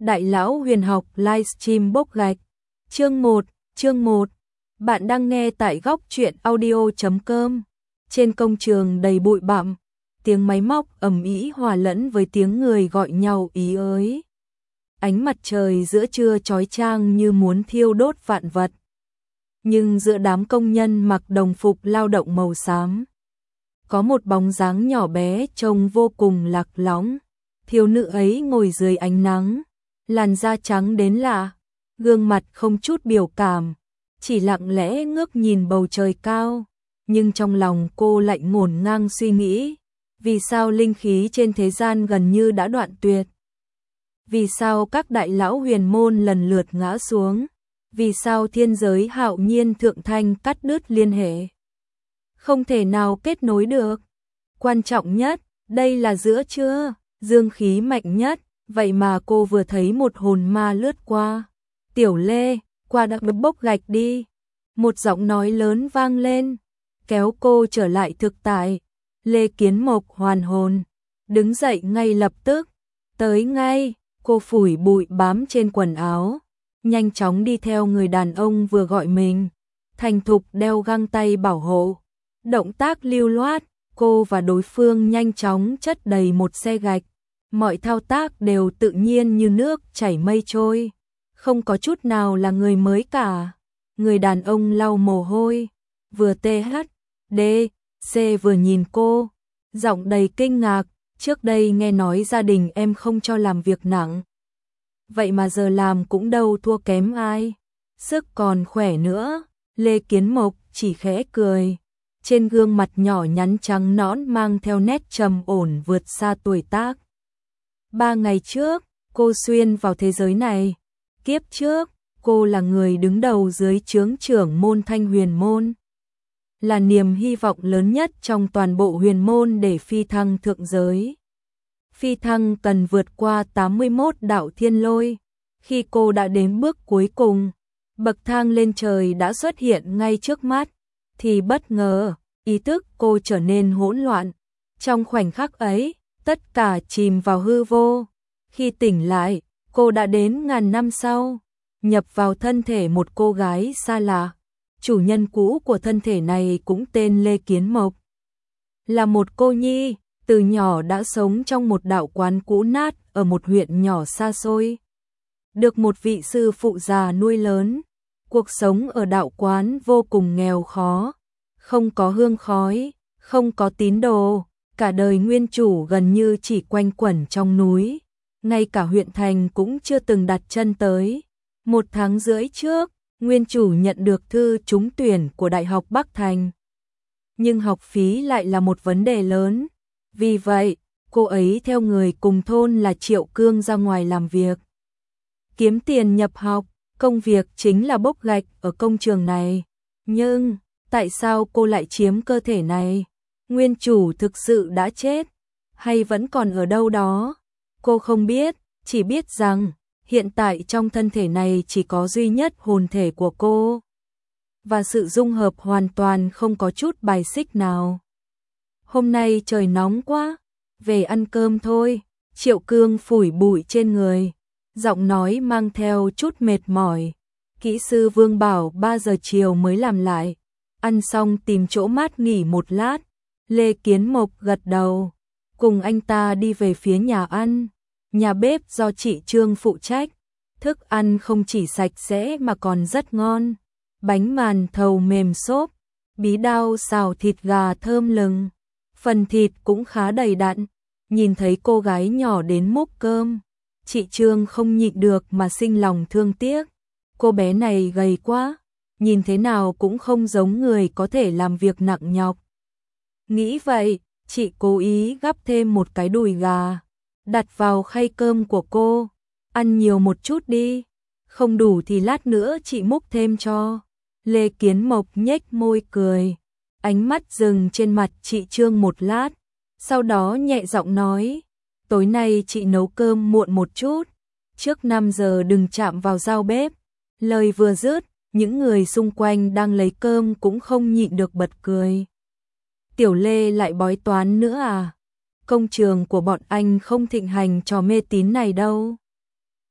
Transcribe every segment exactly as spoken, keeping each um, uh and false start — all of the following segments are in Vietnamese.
Đại lão huyền học livestream bốc gạch. Chương một, chương một. Bạn đang nghe tại góc truyện audio chấm com. Trên công trường đầy bụi bặm, tiếng máy móc ầm ĩ hòa lẫn với tiếng người gọi nhau ý ới. Ánh mặt trời giữa trưa chói chang như muốn thiêu đốt vạn vật. Nhưng giữa đám công nhân mặc đồng phục lao động màu xám, có một bóng dáng nhỏ bé trông vô cùng lạc lõng. Thiếu nữ ấy ngồi dưới ánh nắng, làn da trắng đến lạ, gương mặt không chút biểu cảm, chỉ lặng lẽ ngước nhìn bầu trời cao. Nhưng trong lòng cô lại ngổn ngang suy nghĩ, vì sao linh khí trên thế gian gần như đã đoạn tuyệt? Vì sao các đại lão huyền môn lần lượt ngã xuống? Vì sao thiên giới hạo nhiên thượng thanh cắt đứt liên hệ? Không thể nào kết nối được. Quan trọng nhất, đây là giữa trưa, dương khí mạnh nhất, vậy mà cô vừa thấy một hồn ma lướt qua. Tiểu Lê, qua đã bốc gạch đi. Một giọng nói lớn vang lên, kéo cô trở lại thực tại. Lê Kiến Mộc hoàn hồn, đứng dậy ngay lập tức. Tới ngay, cô phủi bụi bám trên quần áo, nhanh chóng đi theo người đàn ông vừa gọi mình. Thành thục đeo găng tay bảo hộ, động tác lưu loát, cô và đối phương nhanh chóng chất đầy một xe gạch. Mọi thao tác đều tự nhiên như nước chảy mây trôi, không có chút nào là người mới cả. Người đàn ông lau mồ hôi, vừa tê hát đê xê vừa nhìn cô, giọng đầy kinh ngạc. Trước đây nghe nói gia đình em không cho làm việc nặng, vậy mà giờ làm cũng đâu thua kém ai, sức còn khỏe nữa. Lê Kiến Mộc chỉ khẽ cười, trên gương mặt nhỏ nhắn trắng nõn mang theo nét trầm ổn vượt xa tuổi tác. Ba ngày trước, cô xuyên vào thế giới này. Kiếp trước, cô là người đứng đầu dưới trướng trưởng môn Thanh Huyền Môn, là niềm hy vọng lớn nhất trong toàn bộ huyền môn để phi thăng thượng giới. Phi thăng cần vượt qua tám mươi mốt đạo thiên lôi. Khi cô đã đến bước cuối cùng, bậc thang lên trời đã xuất hiện ngay trước mắt, thì bất ngờ, ý thức cô trở nên hỗn loạn. Trong khoảnh khắc ấy, tất cả chìm vào hư vô. Khi tỉnh lại, cô đã đến ngàn năm sau, nhập vào thân thể một cô gái xa lạ. Chủ nhân cũ của thân thể này cũng tên Lê Kiến Mộc, là một cô nhi, từ nhỏ đã sống trong một đạo quán cũ nát ở một huyện nhỏ xa xôi. Được một vị sư phụ già nuôi lớn, cuộc sống ở đạo quán vô cùng nghèo khó, không có hương khói, không có tín đồ, cả đời nguyên chủ gần như chỉ quanh quẩn trong núi, ngay cả huyện thành cũng chưa từng đặt chân tới. Một tháng rưỡi trước, nguyên chủ nhận được thư trúng tuyển của Đại học Bắc Thành. Nhưng học phí lại là một vấn đề lớn. Vì vậy, cô ấy theo người cùng thôn là Triệu Cương ra ngoài làm việc, kiếm tiền nhập học. Công việc chính là bốc gạch ở công trường này. Nhưng, tại sao cô lại chiếm cơ thể này? Nguyên chủ thực sự đã chết, hay vẫn còn ở đâu đó? Cô không biết, chỉ biết rằng hiện tại trong thân thể này chỉ có duy nhất hồn thể của cô, và sự dung hợp hoàn toàn không có chút bài xích nào. Hôm nay trời nóng quá, về ăn cơm thôi. Triệu Cương phủi bụi trên người, giọng nói mang theo chút mệt mỏi. Kỹ sư Vương bảo ba giờ chiều mới làm lại, ăn xong tìm chỗ mát nghỉ một lát. Lê Kiến Mộc gật đầu, cùng anh ta đi về phía nhà ăn. Nhà bếp do chị Trương phụ trách, thức ăn không chỉ sạch sẽ mà còn rất ngon. Bánh màn thầu mềm xốp, bí đao xào thịt gà thơm lừng, phần thịt cũng khá đầy đặn. Nhìn thấy cô gái nhỏ đến múc cơm, chị Trương không nhịn được mà sinh lòng thương tiếc. Cô bé này gầy quá, nhìn thế nào cũng không giống người có thể làm việc nặng nhọc. Nghĩ vậy, chị cố ý gắp thêm một cái đùi gà, đặt vào khay cơm của cô. Ăn nhiều một chút đi, không đủ thì lát nữa chị múc thêm cho. Lê Kiến Mộc nhếch môi cười, ánh mắt dừng trên mặt chị Trương một lát, sau đó nhẹ giọng nói, tối nay chị nấu cơm muộn một chút, trước năm giờ đừng chạm vào dao bếp. Lời vừa dứt, những người xung quanh đang lấy cơm cũng không nhịn được bật cười. Tiểu Lê lại bói toán nữa à? Công trường của bọn anh không thịnh hành trò mê tín này đâu.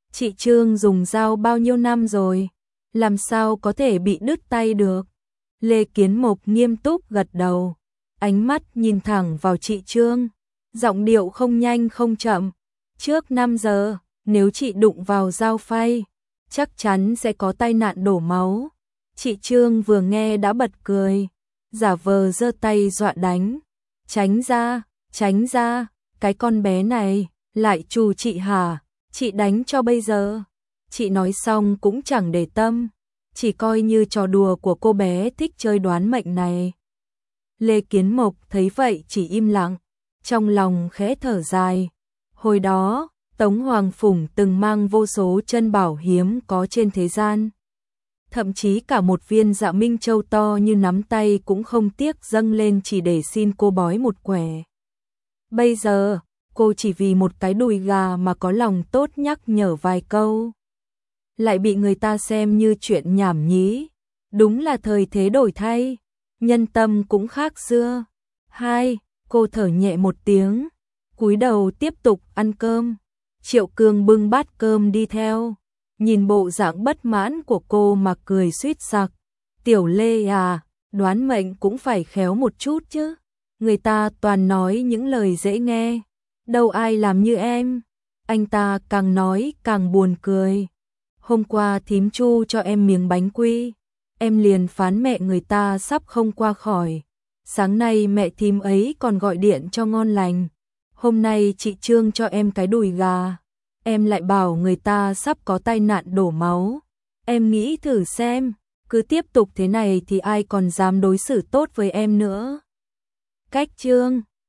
Chị Trương dùng dao bao nhiêu năm rồi, làm sao có thể bị đứt tay được. Lê Kiến Mộc nghiêm túc gật đầu, ánh mắt nhìn thẳng vào chị Trương, giọng điệu không nhanh không chậm. Trước năm giờ, nếu chị đụng vào dao phay, chắc chắn sẽ có tai nạn đổ máu. Chị Trương vừa nghe đã bật cười, giả vờ giơ tay dọa đánh. Tránh ra, tránh ra, cái con bé này, lại trù chị hả, chị đánh cho bây giờ. Chị nói xong cũng chẳng để tâm, chỉ coi như trò đùa của cô bé thích chơi đoán mệnh này. Lê Kiến Mộc thấy vậy chỉ im lặng, trong lòng khẽ thở dài. Hồi đó, Tống Hoàng Phủng từng mang vô số chân bảo hiếm có trên thế gian. Thậm chí cả một viên Dạ Minh Châu to như nắm tay cũng không tiếc dâng lên chỉ để xin cô bói một quẻ. Bây giờ, cô chỉ vì một cái đùi gà mà có lòng tốt nhắc nhở vài câu, lại bị người ta xem như chuyện nhảm nhí. Đúng là thời thế đổi thay, nhân tâm cũng khác xưa. Hai, cô thở nhẹ một tiếng, cúi đầu tiếp tục ăn cơm. Triệu Cương bưng bát cơm đi theo, nhìn bộ dạng bất mãn của cô mà cười suýt sặc. Tiểu Lê à, đoán mệnh cũng phải khéo một chút chứ. Người ta toàn nói những lời dễ nghe, đâu ai làm như em. Anh ta càng nói càng buồn cười. Hôm qua thím Chu cho em miếng bánh quy, em liền phán mẹ người ta sắp không qua khỏi. Sáng nay mẹ thím ấy còn gọi điện cho ngon lành. Hôm nay chị Trương cho em cái đùi gà, em lại bảo người ta sắp có tai nạn đổ máu. Em nghĩ thử xem, cứ tiếp tục thế này thì ai còn dám đối xử tốt với em nữa. Cách Trương